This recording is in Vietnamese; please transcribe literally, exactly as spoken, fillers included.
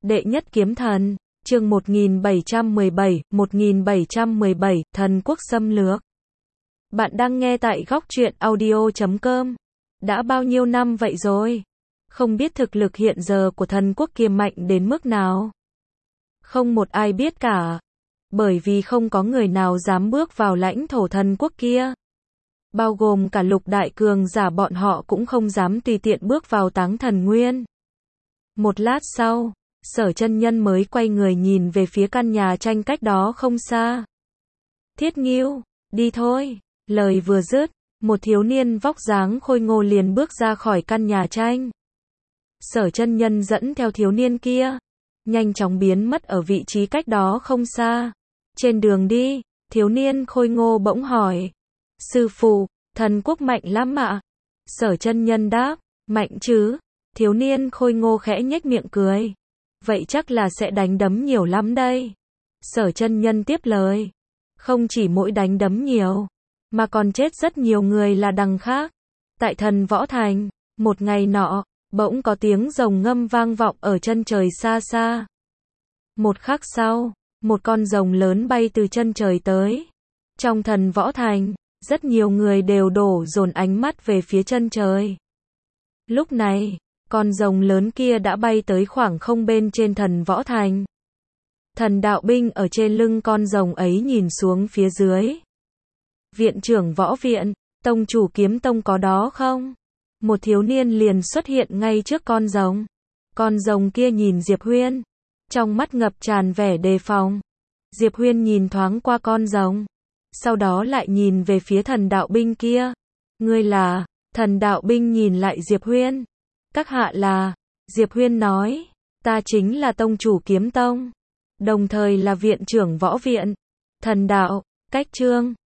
Đệ nhất kiếm thần, chương một nghìn bảy trăm mười bảy, một nghìn bảy trăm mười bảy, thần quốc xâm lược. Bạn đang nghe tại góc truyện audio chấm com. Đã bao nhiêu năm vậy rồi? Không biết thực lực hiện giờ của thần quốc kia mạnh đến mức nào. Không một ai biết cả. Bởi vì không có người nào dám bước vào lãnh thổ thần quốc kia. Bao gồm cả lục đại cường giả bọn họ cũng không dám tùy tiện bước vào Táng Thần Nguyên. Một lát sau, Sở Chân Nhân mới quay người nhìn về phía căn nhà tranh cách đó không xa. Thiết Ngưu, đi thôi. Lời vừa dứt, một thiếu niên vóc dáng khôi ngô liền bước ra khỏi căn nhà tranh. Sở Chân Nhân dẫn theo thiếu niên kia, nhanh chóng biến mất ở vị trí cách đó không xa. Trên đường đi, thiếu niên khôi ngô bỗng hỏi: Sư phụ, thần quốc mạnh lắm ạ? Sở Chân Nhân đáp: Mạnh chứ. Thiếu niên khôi ngô khẽ nhếch miệng cười: Vậy chắc là sẽ đánh đấm nhiều lắm đây. Sở Chân Nhân tiếp lời: Không chỉ mỗi đánh đấm nhiều, mà còn chết rất nhiều người là đằng khác. Tại Thần Võ Thành, một ngày nọ, bỗng có tiếng rồng ngâm vang vọng ở chân trời xa xa. Một khắc sau, một con rồng lớn bay từ chân trời tới. Trong Thần Võ Thành, rất nhiều người đều đổ dồn ánh mắt về phía chân trời. Lúc này, con rồng lớn kia đã bay tới khoảng không bên trên Thần Võ Thành. Thần đạo binh ở trên lưng con rồng ấy nhìn xuống phía dưới. Viện trưởng võ viện, tông chủ kiếm tông có đó không? Một thiếu niên liền xuất hiện ngay trước con rồng. Con rồng kia nhìn Diệp Huyên, trong mắt ngập tràn vẻ đề phòng. Diệp Huyên nhìn thoáng qua con rồng, sau đó lại nhìn về phía thần đạo binh kia. Ngươi là? Thần đạo binh nhìn lại Diệp Huyên. Các hạ là? Diệp Huyên nói, ta chính là tông chủ kiếm tông, đồng thời là viện trưởng võ viện. Thần đạo, cách chương